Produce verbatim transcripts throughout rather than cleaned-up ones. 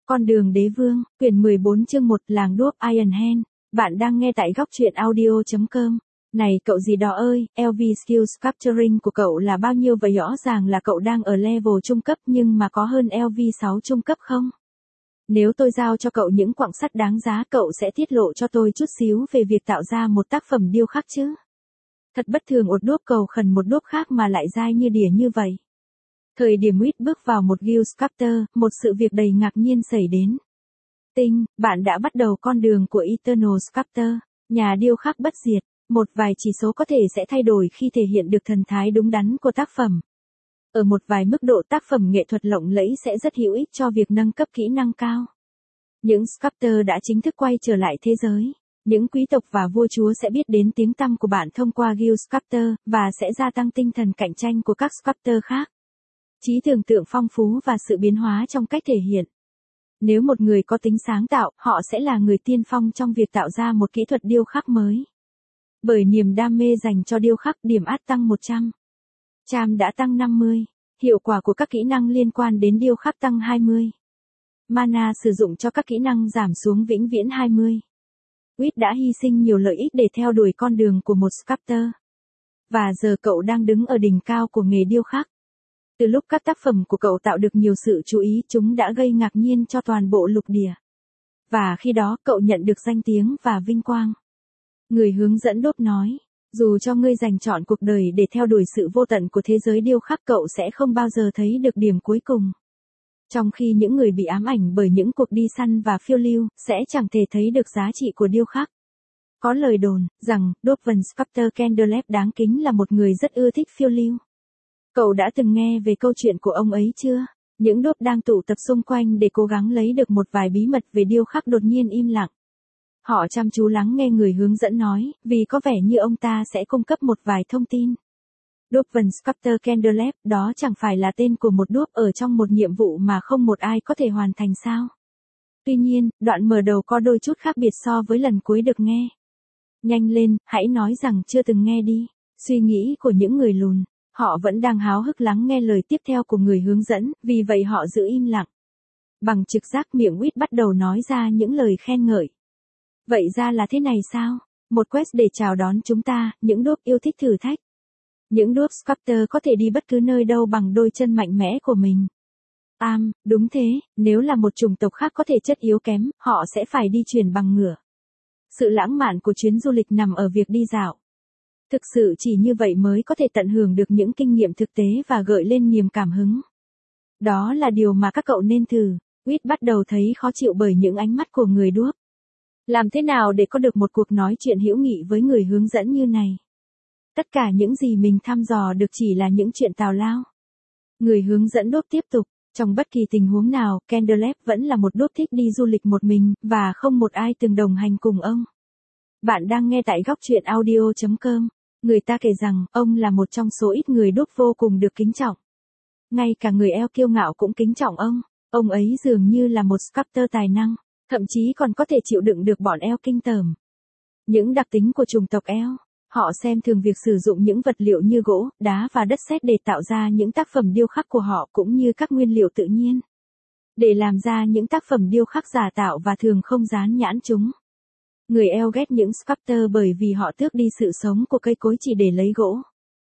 Con đường đế vương, quyển mười bốn chương một làng đuốc Ironhen. Bạn đang nghe tại góc truyện audio chấm com. Này cậu gì đó ơi, lờ vê Skill Sculpturing của cậu là bao nhiêu vậy? Rõ ràng là cậu đang ở level trung cấp nhưng mà có hơn lờ vê sáu trung cấp không? Nếu tôi giao cho cậu những quặng sắt đáng giá, cậu sẽ tiết lộ cho tôi chút xíu về việc tạo ra một tác phẩm điêu khắc chứ? Thật bất thường, một đốp cầu khẩn một đốp khác mà lại dai như đỉa như vậy. Thời điểm Wit bước vào một guild sculptor, một sự việc đầy ngạc nhiên xảy đến. Tinh, bạn đã bắt đầu con đường của Eternal Sculptor, nhà điêu khắc bất diệt. Một vài chỉ số có thể sẽ thay đổi khi thể hiện được thần thái đúng đắn của tác phẩm. Ở một vài mức độ, tác phẩm nghệ thuật lộng lẫy sẽ rất hữu ích cho việc nâng cấp kỹ năng cao. Những sculptor đã chính thức quay trở lại thế giới. Những quý tộc và vua chúa sẽ biết đến tiếng tăm của bạn thông qua guild sculptor, và sẽ gia tăng tinh thần cạnh tranh của các sculptor khác. Trí tưởng tượng phong phú và sự biến hóa trong cách thể hiện. Nếu một người có tính sáng tạo, họ sẽ là người tiên phong trong việc tạo ra một kỹ thuật điêu khắc mới. Bởi niềm đam mê dành cho điêu khắc, điểm át tăng một trăm. Charm đã tăng năm mươi. Hiệu quả của các kỹ năng liên quan đến điêu khắc tăng hai mươi. Mana sử dụng cho các kỹ năng giảm xuống vĩnh viễn hai mươi. Wit đã hy sinh nhiều lợi ích để theo đuổi con đường của một sculptor. Và giờ cậu đang đứng ở đỉnh cao của nghề điêu khắc. Từ lúc các tác phẩm của cậu tạo được nhiều sự chú ý, chúng đã gây ngạc nhiên cho toàn bộ lục địa. Và khi đó, cậu nhận được danh tiếng và vinh quang. Người hướng dẫn đốt nói, dù cho ngươi dành trọn cuộc đời để theo đuổi sự vô tận của thế giới điêu khắc, cậu sẽ không bao giờ thấy được điểm cuối cùng. Trong khi những người bị ám ảnh bởi những cuộc đi săn và phiêu lưu, sẽ chẳng thể thấy được giá trị của điêu khắc. Có lời đồn, rằng, Dwarven Sculptor Candlelight đáng kính là một người rất ưa thích phiêu lưu. Cậu đã từng nghe về câu chuyện của ông ấy chưa? Những đốp đang tụ tập xung quanh để cố gắng lấy được một vài bí mật về điêu khắc đột nhiên im lặng. Họ chăm chú lắng nghe người hướng dẫn nói, vì có vẻ như ông ta sẽ cung cấp một vài thông tin. Dwarven Sculptor Candlelight, đó chẳng phải là tên của một đốp ở trong một nhiệm vụ mà không một ai có thể hoàn thành sao? Tuy nhiên, đoạn mở đầu có đôi chút khác biệt so với lần cuối được nghe. Nhanh lên, hãy nói rằng chưa từng nghe đi. Suy nghĩ của những người lùn. Họ vẫn đang háo hức lắng nghe lời tiếp theo của người hướng dẫn, vì vậy họ giữ im lặng. Bằng trực giác, miệng Wit bắt đầu nói ra những lời khen ngợi. Vậy ra là thế này sao? Một quest để chào đón chúng ta, những đốp yêu thích thử thách. Những đốp sculptor có thể đi bất cứ nơi đâu bằng đôi chân mạnh mẽ của mình. Am, đúng thế, nếu là một chủng tộc khác có thể chất yếu kém, họ sẽ phải đi chuyển bằng ngựa. Sự lãng mạn của chuyến du lịch nằm ở việc đi dạo. Thực sự chỉ như vậy mới có thể tận hưởng được những kinh nghiệm thực tế và gợi lên niềm cảm hứng. Đó là điều mà các cậu nên thử. Wit bắt đầu thấy khó chịu bởi những ánh mắt của người đuốc. Làm thế nào để có được một cuộc nói chuyện hữu nghị với người hướng dẫn như này? Tất cả những gì mình thăm dò được chỉ là những chuyện tào lao. Người hướng dẫn đuốc tiếp tục. Trong bất kỳ tình huống nào, Candlelight vẫn là một đuốc thích đi du lịch một mình, và không một ai từng đồng hành cùng ông. Bạn đang nghe tại góc truyện audio chấm com. Người ta kể rằng, ông là một trong số ít người đúc vô cùng được kính trọng. Ngay cả người Elf kiêu ngạo cũng kính trọng ông. Ông ấy dường như là một sculptor tài năng, thậm chí còn có thể chịu đựng được bọn Elf kinh tởm. Những đặc tính của chủng tộc Elf, họ xem thường việc sử dụng những vật liệu như gỗ, đá và đất sét để tạo ra những tác phẩm điêu khắc của họ, cũng như các nguyên liệu tự nhiên. Để làm ra những tác phẩm điêu khắc giả tạo và thường không dán nhãn chúng. Người Elf ghét những sculptor bởi vì họ tước đi sự sống của cây cối chỉ để lấy gỗ.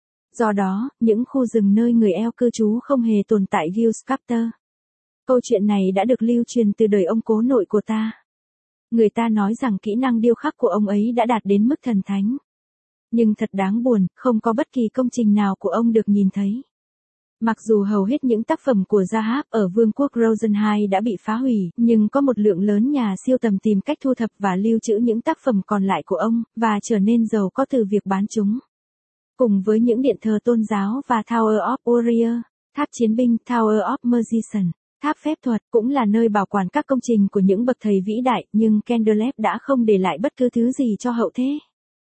Do đó, những khu rừng nơi người Elf cư trú không hề tồn tại guild sculptor. Câu chuyện này đã được lưu truyền từ đời ông cố nội của ta. Người ta nói rằng kỹ năng điêu khắc của ông ấy đã đạt đến mức thần thánh. Nhưng thật đáng buồn, không có bất kỳ công trình nào của ông được nhìn thấy. Mặc dù hầu hết những tác phẩm của Zahab ở vương quốc Rosenheim đã bị phá hủy, nhưng có một lượng lớn nhà siêu tầm tìm cách thu thập và lưu trữ những tác phẩm còn lại của ông, và trở nên giàu có từ việc bán chúng. Cùng với những điện thờ tôn giáo và Tower of Warrior, tháp chiến binh Tower of Magician, tháp phép thuật cũng là nơi bảo quản các công trình của những bậc thầy vĩ đại, nhưng Candlelight đã không để lại bất cứ thứ gì cho hậu thế.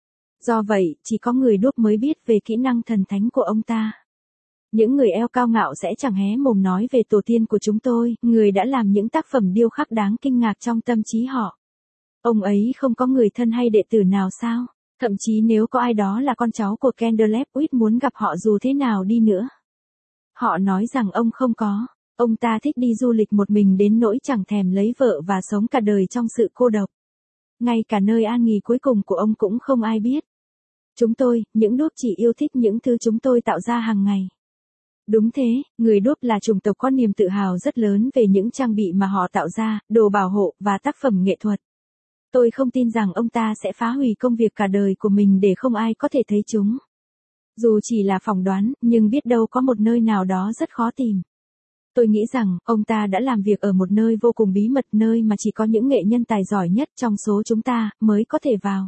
Do vậy, chỉ có người đuốc mới biết về kỹ năng thần thánh của ông ta. Những người Elf cao ngạo sẽ chẳng hé mồm nói về tổ tiên của chúng tôi, người đã làm những tác phẩm điêu khắc đáng kinh ngạc trong tâm trí họ. Ông ấy không có người thân hay đệ tử nào sao? Thậm chí nếu có ai đó là con cháu của Candlelight, Wit muốn gặp họ dù thế nào đi nữa. Họ nói rằng ông không có. Ông ta thích đi du lịch một mình đến nỗi chẳng thèm lấy vợ và sống cả đời trong sự cô độc. Ngay cả nơi an nghỉ cuối cùng của ông cũng không ai biết. Chúng tôi, những đốp chỉ yêu thích những thứ chúng tôi tạo ra hàng ngày. Đúng thế, người đốp là chủng tộc có niềm tự hào rất lớn về những trang bị mà họ tạo ra, đồ bảo hộ và tác phẩm nghệ thuật. Tôi không tin rằng ông ta sẽ phá hủy công việc cả đời của mình để không ai có thể thấy chúng. Dù chỉ là phỏng đoán, nhưng biết đâu có một nơi nào đó rất khó tìm. Tôi nghĩ rằng, ông ta đã làm việc ở một nơi vô cùng bí mật, nơi mà chỉ có những nghệ nhân tài giỏi nhất trong số chúng ta mới có thể vào.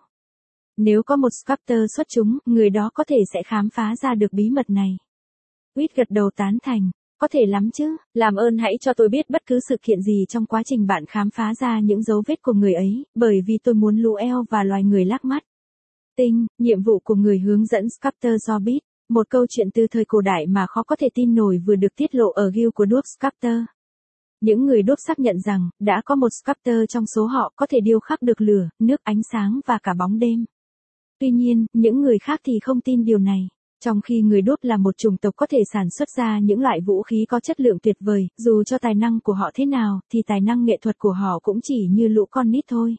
Nếu có một sculptor xuất chúng, người đó có thể sẽ khám phá ra được bí mật này. Whit gật đầu tán thành. Có thể lắm chứ, làm ơn hãy cho tôi biết bất cứ sự kiện gì trong quá trình bạn khám phá ra những dấu vết của người ấy, bởi vì tôi muốn lũ eo và loài người lác mắt. Tinh, nhiệm vụ của người hướng dẫn sculptor Zorbit, một câu chuyện từ thời cổ đại mà khó có thể tin nổi vừa được tiết lộ ở Guild của Dwarf Sculptor. Những người đốp xác nhận rằng, đã có một sculptor trong số họ có thể điêu khắc được lửa, nước, ánh sáng và cả bóng đêm. Tuy nhiên, những người khác thì không tin điều này. Trong khi người đốp là một chủng tộc có thể sản xuất ra những loại vũ khí có chất lượng tuyệt vời, dù cho tài năng của họ thế nào, thì tài năng nghệ thuật của họ cũng chỉ như lũ con nít thôi.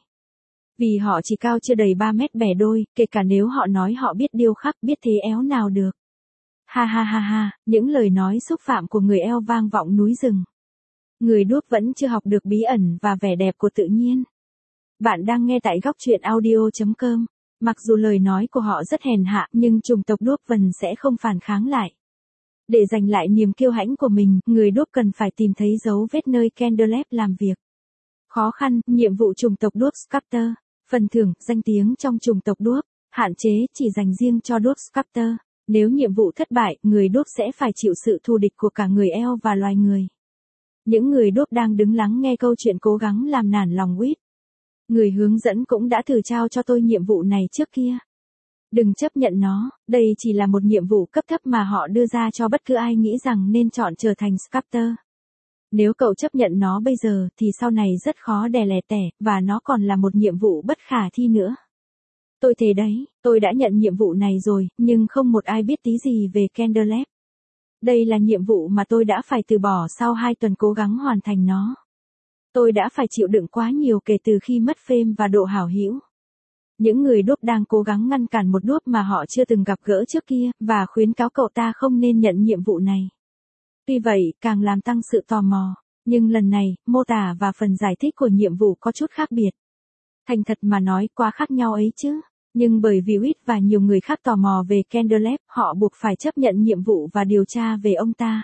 Vì họ chỉ cao chưa đầy ba mét bẻ đôi, kể cả nếu họ nói họ biết điêu khắc, biết thế éo nào được. Ha ha ha ha, những lời nói xúc phạm của người eo vang vọng núi rừng. Người đốp vẫn chưa học được bí ẩn và vẻ đẹp của tự nhiên. Bạn đang nghe tại góc truyện audio chấm com. Mặc dù lời nói của họ rất hèn hạ, nhưng chủng tộc đốp vần sẽ không phản kháng lại. Để giành lại niềm kiêu hãnh của mình, người đốp cần phải tìm thấy dấu vết nơi Candlelight làm việc. Khó khăn, nhiệm vụ chủng tộc đốp Sculptor. Phần thưởng, danh tiếng trong chủng tộc đốp. Hạn chế, chỉ dành riêng cho đốp Sculptor. Nếu nhiệm vụ thất bại, người đốp sẽ phải chịu sự thù địch của cả người eo và loài người. Những người đốp đang đứng lắng nghe câu chuyện cố gắng làm nản lòng Whit. Người hướng dẫn cũng đã thử trao cho tôi nhiệm vụ này trước kia. Đừng chấp nhận nó, đây chỉ là một nhiệm vụ cấp thấp mà họ đưa ra cho bất cứ ai nghĩ rằng nên chọn trở thành sculptor. Nếu cậu chấp nhận nó bây giờ thì sau này rất khó đè lè tẻ, và nó còn là một nhiệm vụ bất khả thi nữa. Tôi thề đấy, tôi đã nhận nhiệm vụ này rồi, nhưng không một ai biết tí gì về Candlelight. Đây là nhiệm vụ mà tôi đã phải từ bỏ sau hai tuần cố gắng hoàn thành nó. Tôi đã phải chịu đựng quá nhiều kể từ khi mất fame và độ hảo hữu. Những người đốp đang cố gắng ngăn cản một đốp mà họ chưa từng gặp gỡ trước kia, và khuyến cáo cậu ta không nên nhận nhiệm vụ này. Tuy vậy, càng làm tăng sự tò mò. Nhưng lần này, mô tả và phần giải thích của nhiệm vụ có chút khác biệt. Thành thật mà nói, quá khác nhau ấy chứ. Nhưng bởi vì Whit và nhiều người khác tò mò về Candlelight, họ buộc phải chấp nhận nhiệm vụ và điều tra về ông ta.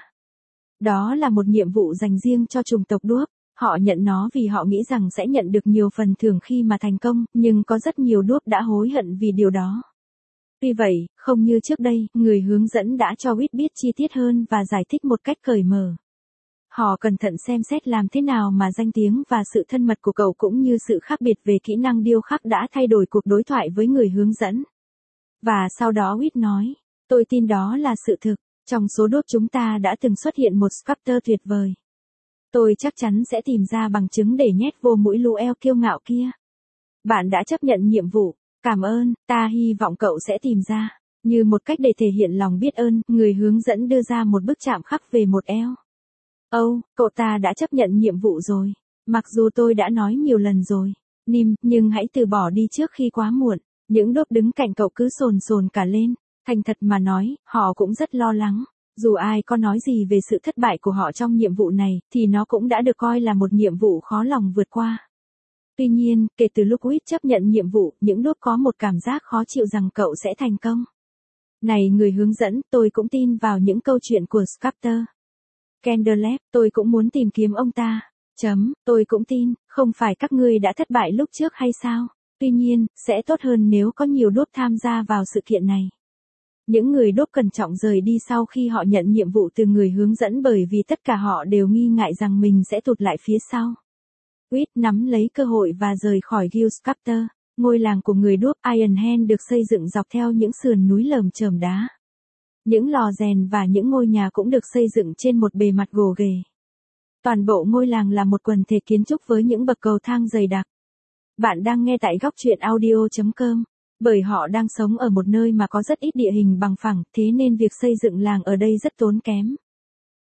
Đó là một nhiệm vụ dành riêng cho chủng tộc đốp. Họ nhận nó vì họ nghĩ rằng sẽ nhận được nhiều phần thưởng khi mà thành công, nhưng có rất nhiều đốp đã hối hận vì điều đó. Tuy vậy, không như trước đây, người hướng dẫn đã cho Whit biết chi tiết hơn và giải thích một cách cởi mở. Họ cẩn thận xem xét làm thế nào mà danh tiếng và sự thân mật của cậu cũng như sự khác biệt về kỹ năng điêu khắc đã thay đổi cuộc đối thoại với người hướng dẫn. Và sau đó Whit nói, tôi tin đó là sự thực, trong số đốp chúng ta đã từng xuất hiện một sculptor tuyệt vời. Tôi chắc chắn sẽ tìm ra bằng chứng để nhét vô mũi lũ eo kiêu ngạo kia. Bạn đã chấp nhận nhiệm vụ, cảm ơn, ta hy vọng cậu sẽ tìm ra. Như một cách để thể hiện lòng biết ơn, người hướng dẫn đưa ra một bức chạm khắc về một eo. Âu, oh, cậu ta đã chấp nhận nhiệm vụ rồi. Mặc dù tôi đã nói nhiều lần rồi. Nim, nhưng hãy từ bỏ đi trước khi quá muộn. Những đốp đứng cạnh cậu cứ sồn sồn cả lên. Thành thật mà nói, họ cũng rất lo lắng. Dù ai có nói gì về sự thất bại của họ trong nhiệm vụ này, thì nó cũng đã được coi là một nhiệm vụ khó lòng vượt qua. Tuy nhiên, kể từ lúc Whit chấp nhận nhiệm vụ, những đốp có một cảm giác khó chịu rằng cậu sẽ thành công. Này người hướng dẫn, tôi cũng tin vào những câu chuyện của Sculptor. Candlelight, tôi cũng muốn tìm kiếm ông ta. Chấm, tôi cũng tin, không phải các ngươi đã thất bại lúc trước hay sao? Tuy nhiên, sẽ tốt hơn nếu có nhiều đốp tham gia vào sự kiện này. Những người đốp cẩn trọng rời đi sau khi họ nhận nhiệm vụ từ người hướng dẫn bởi vì tất cả họ đều nghi ngại rằng mình sẽ tụt lại phía sau. Whit nắm lấy cơ hội và rời khỏi Guild Sculptor. Ngôi làng của người đốp Ironhand được xây dựng dọc theo những sườn núi lởm chởm đá. Những lò rèn và những ngôi nhà cũng được xây dựng trên một bề mặt gồ ghề. Toàn bộ ngôi làng là một quần thể kiến trúc với những bậc cầu thang dày đặc. Bạn đang nghe tại góc truyện audio chấm com. Bởi họ đang sống ở một nơi mà có rất ít địa hình bằng phẳng, thế nên việc xây dựng làng ở đây rất tốn kém.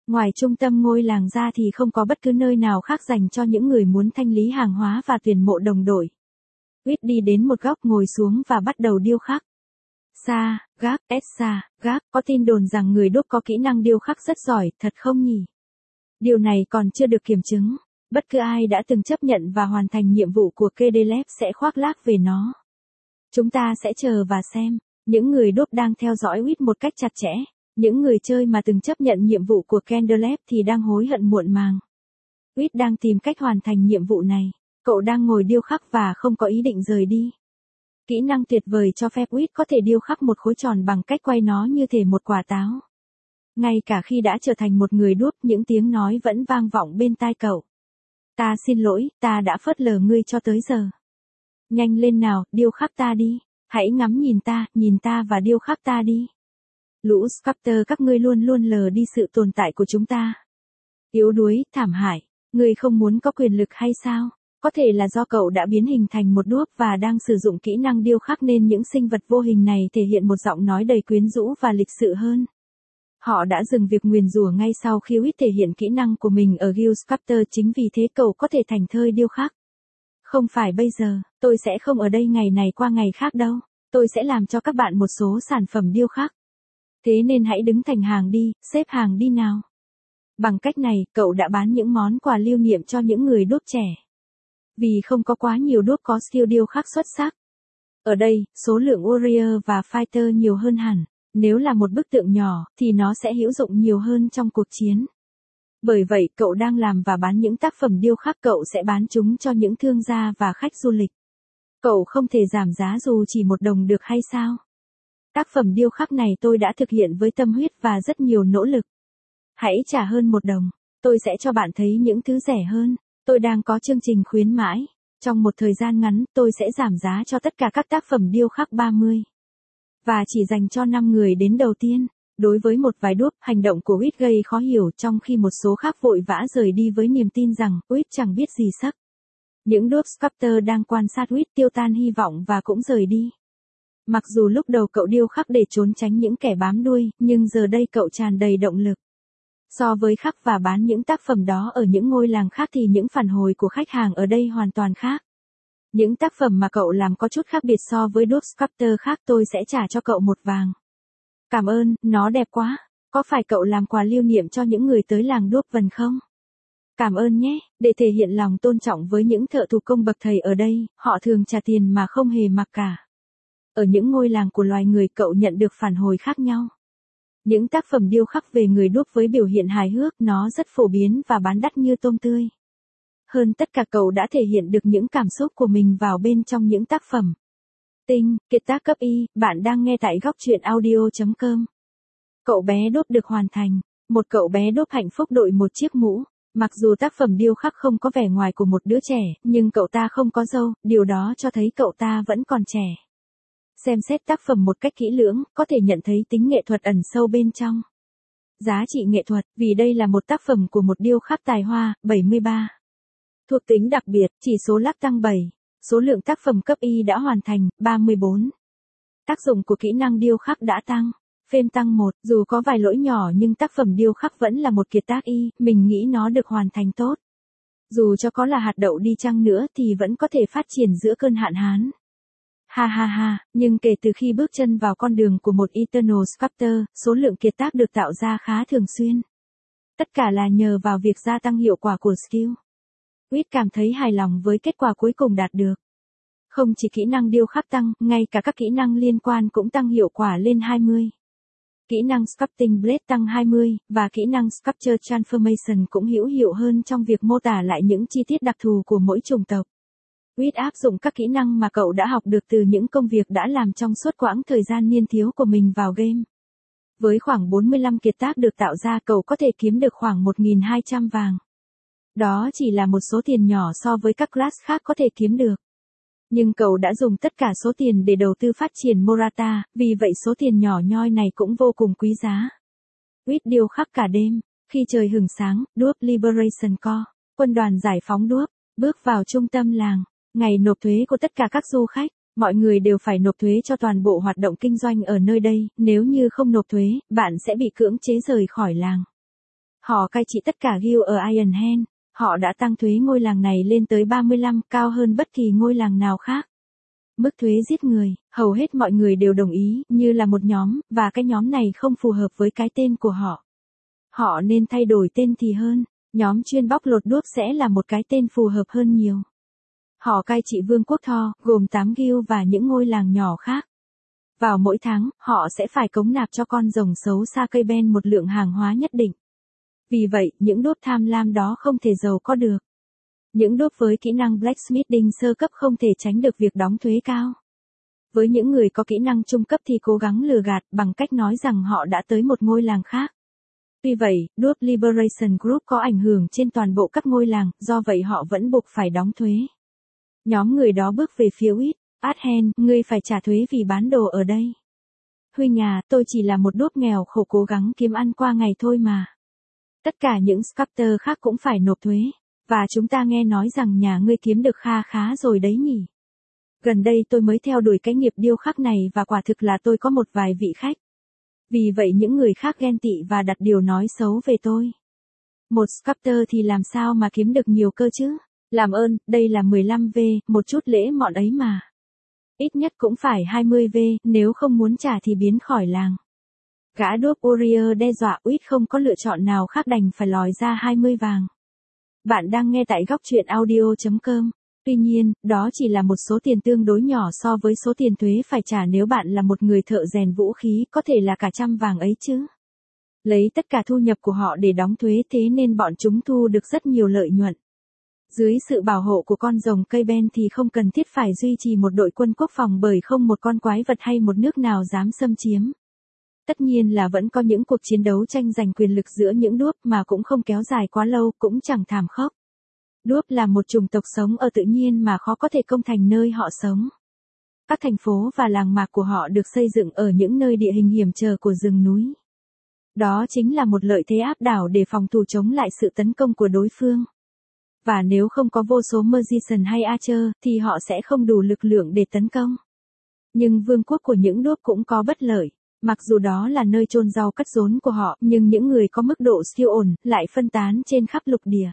Ngoài trung tâm ngôi làng ra thì không có bất cứ nơi nào khác dành cho những người muốn thanh lý hàng hóa và tuyển mộ đồng đội. Quýt đi đến một góc ngồi xuống và bắt đầu điêu khắc. Sa, Gác, Essa, Gác, có tin đồn rằng người đúc có kỹ năng điêu khắc rất giỏi, thật không nhỉ? Điều này còn chưa được kiểm chứng. Bất cứ ai đã từng chấp nhận và hoàn thành nhiệm vụ của Kedelef sẽ khoác lác về nó. Chúng ta sẽ chờ và xem. Những người đúc đang theo dõi Quýt một cách chặt chẽ. Những người chơi mà từng chấp nhận nhiệm vụ của Kedelef thì đang hối hận muộn màng. Quýt đang tìm cách hoàn thành nhiệm vụ này. Cậu đang ngồi điêu khắc và không có ý định rời đi. Kỹ năng tuyệt vời cho phép Quýt có thể điêu khắc một khối tròn bằng cách quay nó như thể một quả táo. Ngay cả khi đã trở thành một người đúc, những tiếng nói vẫn vang vọng bên tai cậu. Ta xin lỗi, ta đã phớt lờ ngươi cho tới giờ. Nhanh lên nào, điêu khắc ta đi. Hãy ngắm nhìn ta, nhìn ta và điêu khắc ta đi. Lũ Sculptor các ngươi luôn luôn lờ đi sự tồn tại của chúng ta. Yếu đuối, thảm hại. Ngươi không muốn có quyền lực hay sao? Có thể là do cậu đã biến hình thành một đuốc và đang sử dụng kỹ năng điêu khắc nên những sinh vật vô hình này thể hiện một giọng nói đầy quyến rũ và lịch sự hơn. Họ đã dừng việc nguyền rủa ngay sau khi Quýt thể hiện kỹ năng của mình ở Guild Sculptor, chính vì thế cậu có thể thành thơi điêu khắc. Không phải bây giờ, tôi sẽ không ở đây ngày này qua ngày khác đâu. Tôi sẽ làm cho các bạn một số sản phẩm điêu khắc. Thế nên hãy đứng thành hàng đi, xếp hàng đi nào. Bằng cách này, cậu đã bán những món quà lưu niệm cho những người đúc trẻ. Vì không có quá nhiều đúc có skill điêu khắc xuất sắc. Ở đây, số lượng warrior và fighter nhiều hơn hẳn. Nếu là một bức tượng nhỏ, thì nó sẽ hữu dụng nhiều hơn trong cuộc chiến. Bởi vậy, cậu đang làm và bán những tác phẩm điêu khắc, cậu sẽ bán chúng cho những thương gia và khách du lịch. Cậu không thể giảm giá dù chỉ một đồng được hay sao? Tác phẩm điêu khắc này tôi đã thực hiện với tâm huyết và rất nhiều nỗ lực. Hãy trả hơn một đồng. Tôi sẽ cho bạn thấy những thứ rẻ hơn. Tôi đang có chương trình khuyến mãi. Trong một thời gian ngắn, tôi sẽ giảm giá cho tất cả các tác phẩm điêu khắc ba mươi. Và chỉ dành cho năm người đến đầu tiên. Đối với một vài đúc, hành động của Quýt gây khó hiểu, trong khi một số khác vội vã rời đi với niềm tin rằng Quýt chẳng biết gì sắc. Những đúc Sculptor đang quan sát Quýt tiêu tan hy vọng và cũng rời đi. Mặc dù lúc đầu cậu điêu khắc để trốn tránh những kẻ bám đuôi, nhưng giờ đây cậu tràn đầy động lực. So với khắc và bán những tác phẩm đó ở những ngôi làng khác thì những phản hồi của khách hàng ở đây hoàn toàn khác. Những tác phẩm mà cậu làm có chút khác biệt so với đúc Sculptor khác, tôi sẽ trả cho cậu một vàng. Cảm ơn, nó đẹp quá. Có phải cậu làm quà lưu niệm cho những người tới làng đúc vần không? Cảm ơn nhé, để thể hiện lòng tôn trọng với những thợ thủ công bậc thầy ở đây, họ thường trả tiền mà không hề mặc cả. Ở những ngôi làng của loài người, cậu nhận được phản hồi khác nhau. Những tác phẩm điêu khắc về người đúc với biểu hiện hài hước, nó rất phổ biến và bán đắt như tôm tươi. Hơn tất cả, cậu đã thể hiện được những cảm xúc của mình vào bên trong những tác phẩm. Tinh, kiệt tác cấp Y, bạn đang nghe tại góc truyện audio chấm com. Cậu bé đúc được hoàn thành. Một cậu bé đúc hạnh phúc đội một chiếc mũ. Mặc dù tác phẩm điêu khắc không có vẻ ngoài của một đứa trẻ, nhưng cậu ta không có râu, điều đó cho thấy cậu ta vẫn còn trẻ. Xem xét tác phẩm một cách kỹ lưỡng, có thể nhận thấy tính nghệ thuật ẩn sâu bên trong. Giá trị nghệ thuật, vì đây là một tác phẩm của một điêu khắc tài hoa, bảy mươi ba. Thuộc tính đặc biệt, chỉ số lắc tăng bảy. Số lượng tác phẩm cấp Y đã hoàn thành, ba mươi bốn. Tác dụng của kỹ năng điêu khắc đã tăng. Phêm tăng một, dù có vài lỗi nhỏ nhưng tác phẩm điêu khắc vẫn là một kiệt tác Y, mình nghĩ nó được hoàn thành tốt. Dù cho có là hạt đậu đi chăng nữa thì vẫn có thể phát triển giữa cơn hạn hán. Ha ha ha, nhưng kể từ khi bước chân vào con đường của một Eternal Sculptor, số lượng kiệt tác được tạo ra khá thường xuyên. Tất cả là nhờ vào việc gia tăng hiệu quả của skill. Quýt cảm thấy hài lòng với kết quả cuối cùng đạt được. Không chỉ kỹ năng điêu khắc tăng, ngay cả các kỹ năng liên quan cũng tăng hiệu quả lên hai mươi. Kỹ năng Sculpting Blade tăng hai mươi, và kỹ năng Sculpture Transformation cũng hữu hiệu hơn trong việc mô tả lại những chi tiết đặc thù của mỗi chủng tộc. Quýt áp dụng các kỹ năng mà cậu đã học được từ những công việc đã làm trong suốt quãng thời gian niên thiếu của mình vào game. Với khoảng bốn mươi lăm kiệt tác được tạo ra, cậu có thể kiếm được khoảng một nghìn hai trăm vàng. Đó chỉ là một số tiền nhỏ so với các class khác có thể kiếm được. Nhưng cậu đã dùng tất cả số tiền để đầu tư phát triển Morata, vì vậy số tiền nhỏ nhoi này cũng vô cùng quý giá. Quýt điêu khắc cả đêm. Khi trời hửng sáng, đuốc Liberation Corps, quân đoàn giải phóng đuốc, bước vào trung tâm làng. Ngày nộp thuế của tất cả các du khách, mọi người đều phải nộp thuế cho toàn bộ hoạt động kinh doanh ở nơi đây, nếu như không nộp thuế, bạn sẽ bị cưỡng chế rời khỏi làng. Họ cai trị tất cả guild ở Iron Hand, họ đã tăng thuế ngôi làng này lên tới ba mươi lăm, cao hơn bất kỳ ngôi làng nào khác. Mức thuế giết người, hầu hết mọi người đều đồng ý, như là một nhóm, và cái nhóm này không phù hợp với cái tên của họ. Họ nên thay đổi tên thì hơn, nhóm chuyên bóc lột đuốc sẽ là một cái tên phù hợp hơn nhiều. Họ cai trị vương quốc Thor, gồm tám guild và những ngôi làng nhỏ khác. Vào mỗi tháng, họ sẽ phải cống nạp cho con rồng xấu xa cây ben một lượng hàng hóa nhất định. Vì vậy, những đốt tham lam đó không thể giàu có được. Những đốt với kỹ năng blacksmithing sơ cấp không thể tránh được việc đóng thuế cao. Với những người có kỹ năng trung cấp thì cố gắng lừa gạt bằng cách nói rằng họ đã tới một ngôi làng khác. Tuy vậy, Dwarf Liberation Group có ảnh hưởng trên toàn bộ các ngôi làng, do vậy họ vẫn buộc phải đóng thuế. Nhóm người đó bước về phía Whit, Athen, ngươi phải trả thuế vì bán đồ ở đây. Huy nhà, tôi chỉ là một đốp nghèo khổ cố gắng kiếm ăn qua ngày thôi mà. Tất cả những sculptor khác cũng phải nộp thuế, và chúng ta nghe nói rằng nhà ngươi kiếm được kha khá rồi đấy nhỉ. Gần đây tôi mới theo đuổi cái nghiệp điêu khắc này và quả thực là tôi có một vài vị khách. Vì vậy những người khác ghen tị và đặt điều nói xấu về tôi. Một sculptor thì làm sao mà kiếm được nhiều cơ chứ? Làm ơn, đây là mười lăm vê, một chút lễ mọn ấy mà. Ít nhất cũng phải hai mươi vê, nếu không muốn trả thì biến khỏi làng. Gã đốp Warrior đe dọa Whit không có lựa chọn nào khác đành phải lòi ra hai mươi vàng. Bạn đang nghe tại góc truyện audio chấm com. Tuy nhiên, đó chỉ là một số tiền tương đối nhỏ so với số tiền thuế phải trả nếu bạn là một người thợ rèn vũ khí, có thể là cả trăm vàng ấy chứ. Lấy tất cả thu nhập của họ để đóng thuế, thế nên bọn chúng thu được rất nhiều lợi nhuận. Dưới sự bảo hộ của con rồng cây ben thì không cần thiết phải duy trì một đội quân quốc phòng bởi không một con quái vật hay một nước nào dám xâm chiếm. Tất nhiên là vẫn có những cuộc chiến đấu tranh giành quyền lực giữa những đuốc mà cũng không kéo dài quá lâu, cũng chẳng thảm khốc. Đuốc là một chủng tộc sống ở tự nhiên mà khó có thể công thành nơi họ sống. Các thành phố và làng mạc của họ được xây dựng ở những nơi địa hình hiểm trở của rừng núi. Đó chính là một lợi thế áp đảo để phòng thủ chống lại sự tấn công của đối phương. Và nếu không có vô số Magician hay Archer, thì họ sẽ không đủ lực lượng để tấn công. Nhưng vương quốc của những đuốc cũng có bất lợi. Mặc dù đó là nơi chôn rau cắt rốn của họ, nhưng những người có mức độ siêu ổn lại phân tán trên khắp lục địa.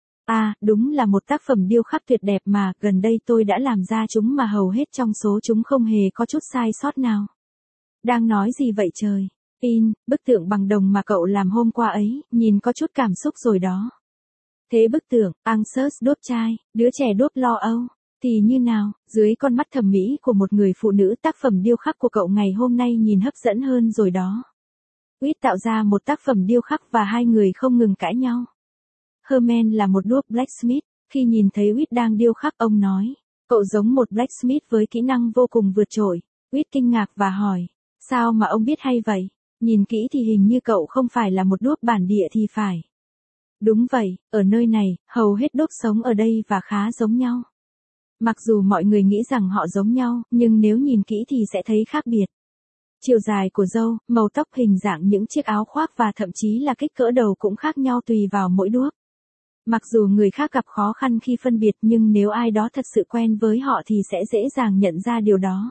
À, đúng là một tác phẩm điêu khắc tuyệt đẹp mà, gần đây tôi đã làm ra chúng mà hầu hết trong số chúng không hề có chút sai sót nào. Đang nói gì vậy trời? In, bức tượng bằng đồng mà cậu làm hôm qua ấy, nhìn có chút cảm xúc rồi đó. Thế bức tượng, Angus đốp trai, đứa trẻ đốp lo âu, thì như nào, dưới con mắt thẩm mỹ của một người phụ nữ tác phẩm điêu khắc của cậu ngày hôm nay nhìn hấp dẫn hơn rồi đó. Whit tạo ra một tác phẩm điêu khắc và hai người không ngừng cãi nhau. Herman là một đốp blacksmith, khi nhìn thấy Whit đang điêu khắc ông nói, cậu giống một blacksmith với kỹ năng vô cùng vượt trội. Whit kinh ngạc và hỏi, sao mà ông biết hay vậy? Nhìn kỹ thì hình như cậu không phải là một đốp bản địa thì phải. Đúng vậy, ở nơi này, hầu hết đốp sống ở đây và khá giống nhau. Mặc dù mọi người nghĩ rằng họ giống nhau, nhưng nếu nhìn kỹ thì sẽ thấy khác biệt. Chiều dài của râu, màu tóc, hình dạng những chiếc áo khoác và thậm chí là kích cỡ đầu cũng khác nhau tùy vào mỗi đốp. Mặc dù người khác gặp khó khăn khi phân biệt nhưng nếu ai đó thật sự quen với họ thì sẽ dễ dàng nhận ra điều đó.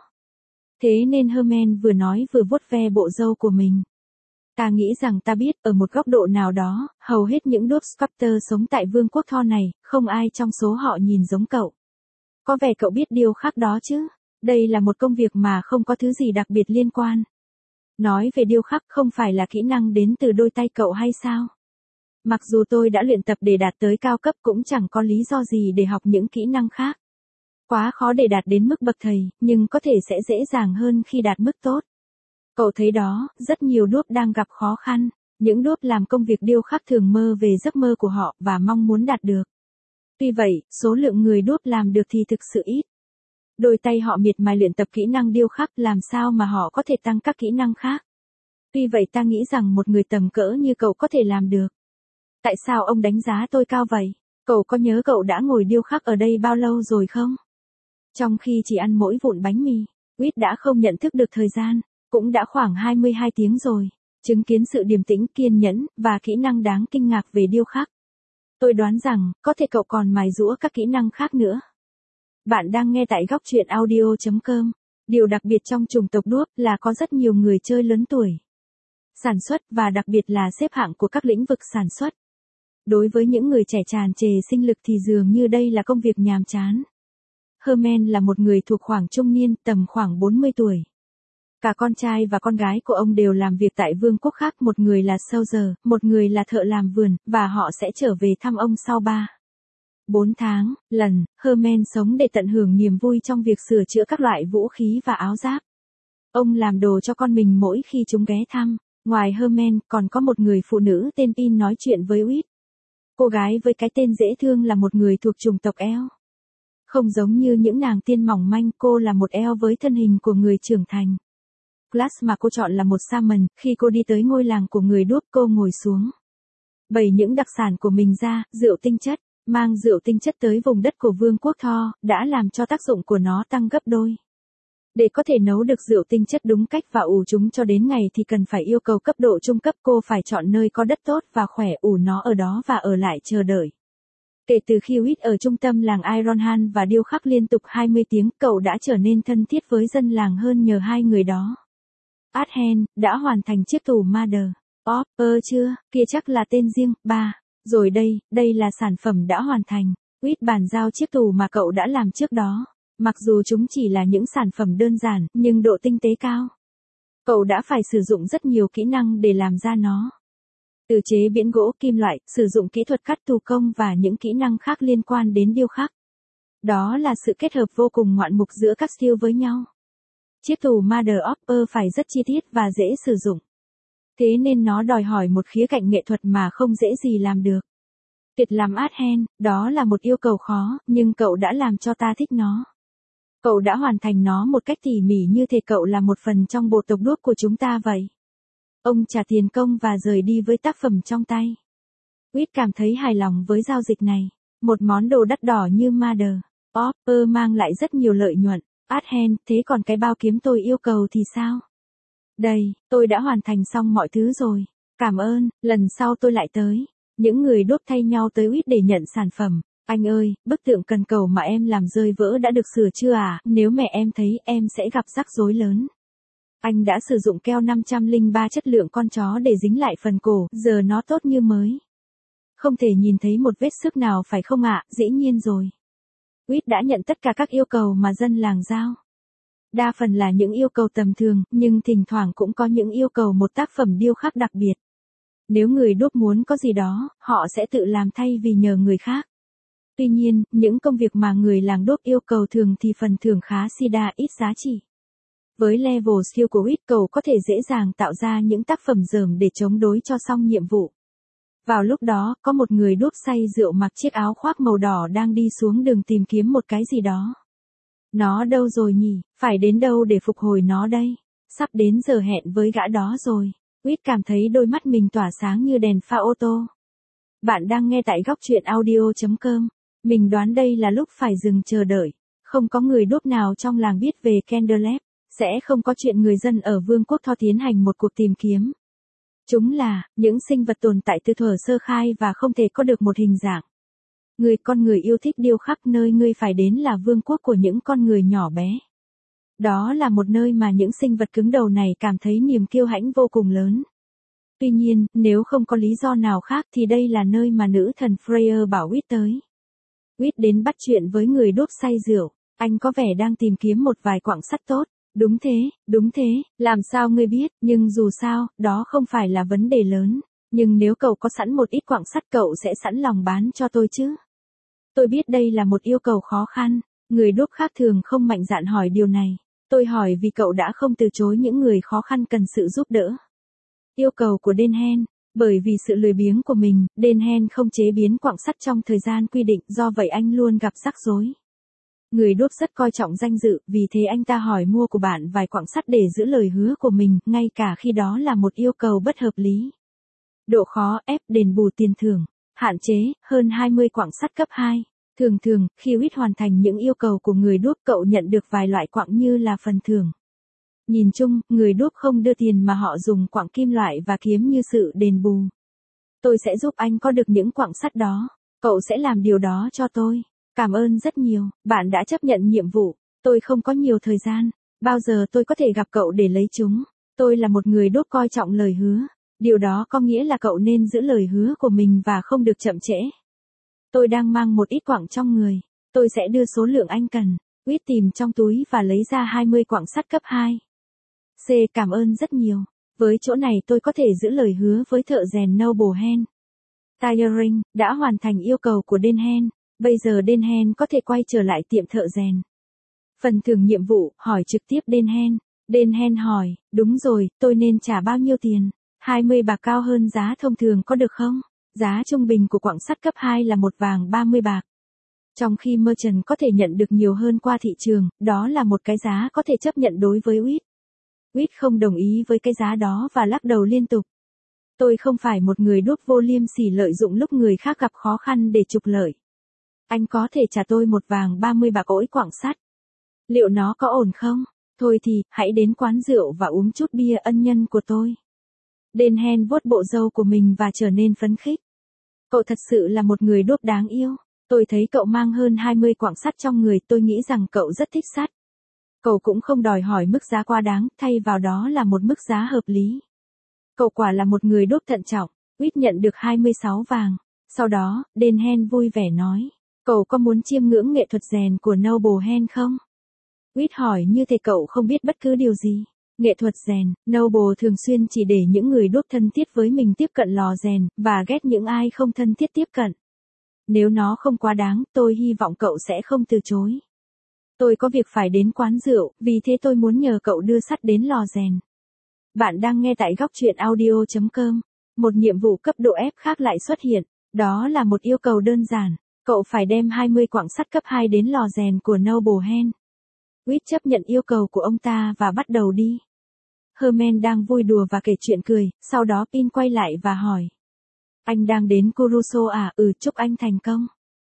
Thế nên Herman vừa nói vừa vuốt ve bộ râu của mình. Ta nghĩ rằng ta biết, ở một góc độ nào đó, hầu hết những đốp sculptor sống tại vương quốc Thor này, không ai trong số họ nhìn giống cậu. Có vẻ cậu biết điều khác đó chứ. Đây là một công việc mà không có thứ gì đặc biệt liên quan. Nói về điêu khắc không phải là kỹ năng đến từ đôi tay cậu hay sao? Mặc dù tôi đã luyện tập để đạt tới cao cấp cũng chẳng có lý do gì để học những kỹ năng khác. Quá khó để đạt đến mức bậc thầy, nhưng có thể sẽ dễ dàng hơn khi đạt mức tốt. Cậu thấy đó, rất nhiều đốp đang gặp khó khăn. Những đốp làm công việc điêu khắc thường mơ về giấc mơ của họ và mong muốn đạt được. Tuy vậy, số lượng người đốp làm được thì thực sự ít. Đôi tay họ miệt mài luyện tập kỹ năng điêu khắc, làm sao mà họ có thể tăng các kỹ năng khác. Tuy vậy ta nghĩ rằng một người tầm cỡ như cậu có thể làm được. Tại sao ông đánh giá tôi cao vậy? Cậu có nhớ cậu đã ngồi điêu khắc ở đây bao lâu rồi không? Trong khi chỉ ăn mỗi vụn bánh mì, Whit đã không nhận thức được thời gian, cũng đã khoảng hai mươi hai tiếng rồi, chứng kiến sự điềm tĩnh, kiên nhẫn, và kỹ năng đáng kinh ngạc về điêu khắc. Tôi đoán rằng, có thể cậu còn mài giũa các kỹ năng khác nữa. Bạn đang nghe tại góc truyện audio chấm com. Điều đặc biệt trong chủng tộc đuốc là có rất nhiều người chơi lớn tuổi. sản xuất và đặc biệt là xếp hạng của các lĩnh vực sản xuất. Đối với những người trẻ tràn trề sinh lực thì dường như đây là công việc nhàm chán. Herman là một người thuộc khoảng trung niên, tầm khoảng bốn mươi tuổi. Cả con trai và con gái của ông đều làm việc tại vương quốc khác, một người là soldier, một người là thợ làm vườn, và họ sẽ trở về thăm ông sau ba bốn tháng, lần. Herman sống để tận hưởng niềm vui trong việc sửa chữa các loại vũ khí và áo giáp. Ông làm đồ cho con mình mỗi khi chúng ghé thăm. Ngoài Herman, còn có một người phụ nữ tên Pin nói chuyện với Whit. Cô gái với cái tên dễ thương là một người thuộc chủng tộc Elf. Không giống như những nàng tiên mỏng manh, cô là một Elf với thân hình của người trưởng thành. Class mà cô chọn là một Salmon. Khi cô đi tới ngôi làng của người đuốc, cô ngồi xuống, bày những đặc sản của mình ra. Rượu tinh chất. Mang rượu tinh chất tới vùng đất của vương quốc Thor, đã làm cho tác dụng của nó tăng gấp đôi. Để có thể nấu được rượu tinh chất đúng cách và ủ chúng cho đến ngày thì cần phải yêu cầu cấp độ trung cấp. Cô phải chọn nơi có đất tốt và khỏe, ủ nó ở đó và ở lại chờ đợi. Kể từ khi Whit ở trung tâm làng Ironhan và điêu khắc liên tục hai mươi tiếng, cậu đã trở nên thân thiết với dân làng hơn nhờ hai người đó. Adhen đã hoàn thành chiếc tủ Mother of Pearl chưa? Kia chắc là tên riêng. Ba. Rồi đây, đây là sản phẩm đã hoàn thành. Whit bàn giao chiếc tủ mà cậu đã làm trước đó. Mặc dù chúng chỉ là những sản phẩm đơn giản, nhưng độ tinh tế cao. Cậu đã phải sử dụng rất nhiều kỹ năng để làm ra nó. Từ chế biến gỗ, kim loại, sử dụng kỹ thuật cắt thủ công và những kỹ năng khác liên quan đến điêu khắc. Đó là sự kết hợp vô cùng ngoạn mục giữa các skill với nhau. Chiếc tủ Mother of Pearl phải rất chi tiết và dễ sử dụng. Thế nên nó đòi hỏi một khía cạnh nghệ thuật mà không dễ gì làm được. Tuyệt lắm Adhen, đó là một yêu cầu khó, nhưng cậu đã làm cho ta thích nó. Cậu đã hoàn thành nó một cách tỉ mỉ như thể cậu là một phần trong bộ tộc đuốc của chúng ta vậy. Ông trả tiền công và rời đi với tác phẩm trong tay. Whit cảm thấy hài lòng với giao dịch này. Một món đồ đắt đỏ như Mother of Pearl mang lại rất nhiều lợi nhuận. Adhen, thế còn cái bao kiếm tôi yêu cầu thì sao? Đây, tôi đã hoàn thành xong mọi thứ rồi. Cảm ơn, lần sau tôi lại tới. Những người đốt thay nhau tới Whit để nhận sản phẩm. Anh ơi, bức tượng cần cầu mà em làm rơi vỡ đã được sửa chưa à? Nếu mẹ em thấy, em sẽ gặp rắc rối lớn. Anh đã sử dụng keo năm trăm lẻ ba chất lượng con chó để dính lại phần cổ, giờ nó tốt như mới. Không thể nhìn thấy một vết xước nào phải không ạ? Dĩ nhiên rồi. Whit đã nhận tất cả các yêu cầu mà dân làng giao. Đa phần là những yêu cầu tầm thường, nhưng thỉnh thoảng cũng có những yêu cầu một tác phẩm điêu khắc đặc biệt. Nếu người đốt muốn có gì đó, họ sẽ tự làm thay vì nhờ người khác. Tuy nhiên, những công việc mà người làng đốt yêu cầu thường thì phần thưởng khá si đa ít giá trị. Với level skill của Whit, cậu có thể dễ dàng tạo ra những tác phẩm dởm để chống đối cho xong nhiệm vụ. Vào lúc đó, có một người đốt say rượu mặc chiếc áo khoác màu đỏ đang đi xuống đường tìm kiếm một cái gì đó. Nó đâu rồi nhỉ? Phải đến đâu để phục hồi nó đây? Sắp đến giờ hẹn với gã đó rồi. Whit cảm thấy đôi mắt mình tỏa sáng như đèn pha ô tô. Bạn đang nghe tại góc truyện audio chấm com. Mình đoán đây là lúc phải dừng chờ đợi. Không có người đốt nào trong làng biết về Candlelab. Sẽ không có chuyện người dân ở Vương quốc Thor tiến hành một cuộc tìm kiếm. Chúng là những sinh vật tồn tại từ thuở sơ khai và không thể có được một hình dạng. Người con người yêu thích điêu khắc, nơi ngươi phải đến là vương quốc của những con người nhỏ bé. Đó là một nơi mà những sinh vật cứng đầu này cảm thấy niềm kiêu hãnh vô cùng lớn. Tuy nhiên, nếu không có lý do nào khác thì đây là nơi mà nữ thần Freya bảo Whit tới. Whit đến bắt chuyện với người đốt say rượu. Anh có vẻ đang tìm kiếm một vài quặng sắt tốt. Đúng thế, đúng thế, làm sao ngươi biết, nhưng dù sao, đó không phải là vấn đề lớn. Nhưng nếu cậu có sẵn một ít quặng sắt cậu sẽ sẵn lòng bán cho tôi chứ? Tôi biết đây là một yêu cầu khó khăn, người đốt khác thường không mạnh dạn hỏi điều này. Tôi hỏi vì cậu đã không từ chối những người khó khăn cần sự giúp đỡ. Yêu cầu của Denhen, bởi vì sự lười biếng của mình, Denhen không chế biến quặng sắt trong thời gian quy định, do vậy anh luôn gặp rắc rối. Người đốt rất coi trọng danh dự, vì thế anh ta hỏi mua của bạn vài quặng sắt để giữ lời hứa của mình, ngay cả khi đó là một yêu cầu bất hợp lý. Độ khó, ép, đền bù tiền thưởng. Hạn chế, hơn hai mươi quặng sắt cấp hai. Thường thường, khi Whit hoàn thành những yêu cầu của người đốt, cậu nhận được vài loại quặng như là phần thưởng. Nhìn chung, người đốt không đưa tiền mà họ dùng quặng kim loại và kiếm như sự đền bù. Tôi sẽ giúp anh có được những quặng sắt đó. Cậu sẽ làm điều đó cho tôi. Cảm ơn rất nhiều, bạn đã chấp nhận nhiệm vụ. Tôi không có nhiều thời gian. Bao giờ tôi có thể gặp cậu để lấy chúng? Tôi là một người đốt coi trọng lời hứa. Điều đó có nghĩa là cậu nên giữ lời hứa của mình và không được chậm trễ. Tôi đang mang một ít quặng trong người. Tôi sẽ đưa số lượng anh cần. Quýt tìm trong túi và lấy ra hai mươi quặng sắt cấp hai. C. Cảm ơn rất nhiều. Với chỗ này tôi có thể giữ lời hứa với thợ rèn Noble Hand. Tiring đã hoàn thành yêu cầu của Denhen. Bây giờ Denhen có thể quay trở lại tiệm thợ rèn. Phần thưởng nhiệm vụ, hỏi trực tiếp Denhen. Denhen hỏi, đúng rồi, tôi nên trả bao nhiêu tiền? hai mươi bạc cao hơn giá thông thường có được không? Giá trung bình của quặng sắt cấp hai là một vàng ba mươi bạc. Trong khi Merchant có thể nhận được nhiều hơn qua thị trường, đó là một cái giá có thể chấp nhận đối với Whit. Whit không đồng ý với cái giá đó và lắc đầu liên tục. Tôi không phải một người đốt vô liêm sỉ lợi dụng lúc người khác gặp khó khăn để trục lợi. Anh có thể trả tôi một vàng ba mươi bạc ỗi quặng sắt. Liệu nó có ổn không? Thôi thì, hãy đến quán rượu và uống chút bia ân nhân của tôi. Denhen vuốt bộ râu của mình và trở nên phấn khích. Cậu thật sự là một người đốt đáng yêu. Tôi thấy cậu mang hơn hai mươi quặng sắt trong người, tôi nghĩ rằng cậu rất thích sắt. Cậu cũng không đòi hỏi mức giá quá đáng, thay vào đó là một mức giá hợp lý. Cậu quả là một người đốt thận trọng. Whit nhận được hai mươi sáu vàng. Sau đó, Denhen vui vẻ nói. Cậu có muốn chiêm ngưỡng nghệ thuật rèn của Noble Hand không? Whit hỏi như thể cậu không biết bất cứ điều gì. Nghệ thuật rèn, Noble thường xuyên chỉ để những người đốt thân thiết với mình tiếp cận lò rèn, và ghét những ai không thân thiết tiếp cận. Nếu nó không quá đáng, tôi hy vọng cậu sẽ không từ chối. Tôi có việc phải đến quán rượu, vì thế tôi muốn nhờ cậu đưa sắt đến lò rèn. Bạn đang nghe tại góc truyện audio chấm com. Một nhiệm vụ cấp độ F khác lại xuất hiện. Đó là một yêu cầu đơn giản. Cậu phải đem hai mươi quặng sắt cấp hai đến lò rèn của Noble Hand. Whit chấp nhận yêu cầu của ông ta và bắt đầu đi. Herman đang vui đùa và kể chuyện cười, sau đó Pin quay lại và hỏi. Anh đang đến Kuruso à? Ừ, chúc anh thành công.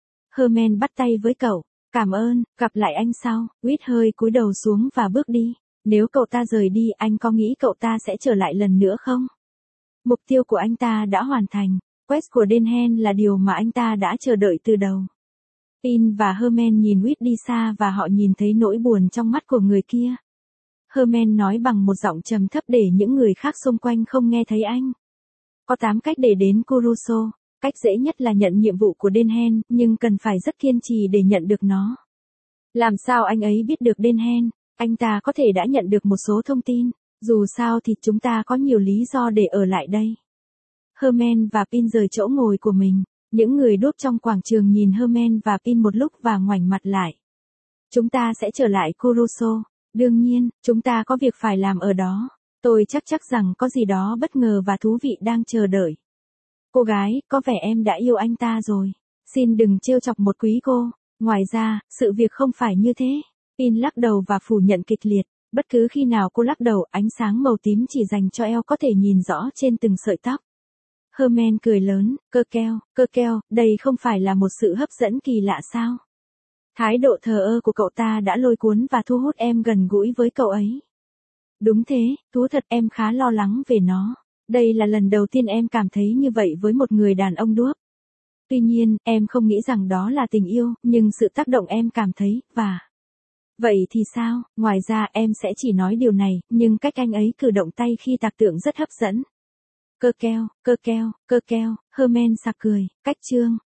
Herman bắt tay với cậu. Cảm ơn, gặp lại anh sau. Whit hơi cúi đầu xuống và bước đi. Nếu cậu ta rời đi, anh có nghĩ cậu ta sẽ trở lại lần nữa không? Mục tiêu của anh ta đã hoàn thành. Quest của Denhen là điều mà anh ta đã chờ đợi từ đầu. Pin và Herman nhìn Whit đi xa và họ nhìn thấy nỗi buồn trong mắt của người kia. Herman nói bằng một giọng trầm thấp để những người khác xung quanh không nghe thấy anh. Có tám cách để đến Kuruso. Cách dễ nhất là nhận nhiệm vụ của Denhen, nhưng cần phải rất kiên trì để nhận được nó. Làm sao anh ấy biết được Denhen? Anh ta có thể đã nhận được một số thông tin. Dù sao thì chúng ta có nhiều lý do để ở lại đây. Herman và Pin rời chỗ ngồi của mình. Những người đốt trong quảng trường nhìn Herman và Pin một lúc và ngoảnh mặt lại. Chúng ta sẽ trở lại Kuruso. Đương nhiên, chúng ta có việc phải làm ở đó. Tôi chắc chắc rằng có gì đó bất ngờ và thú vị đang chờ đợi. Cô gái, có vẻ em đã yêu anh ta rồi. Xin đừng trêu chọc một quý cô. Ngoài ra, sự việc không phải như thế. Pin lắc đầu và phủ nhận kịch liệt. Bất cứ khi nào cô lắc đầu, ánh sáng màu tím chỉ dành cho eo có thể nhìn rõ trên từng sợi tóc. Herman cười lớn, cơ keo, cơ keo, đây không phải là một sự hấp dẫn kỳ lạ sao? Thái độ thờ ơ của cậu ta đã lôi cuốn và thu hút em gần gũi với cậu ấy. Đúng thế, thú thật em khá lo lắng về nó. Đây là lần đầu tiên em cảm thấy như vậy với một người đàn ông đuốc. Tuy nhiên, em không nghĩ rằng đó là tình yêu, nhưng sự tác động em cảm thấy, và... Vậy thì sao? Ngoài ra em sẽ chỉ nói điều này, nhưng cách anh ấy cử động tay khi tạc tượng rất hấp dẫn. Cơ keo, cơ keo, cơ keo, Herman sặc cười, cách chương.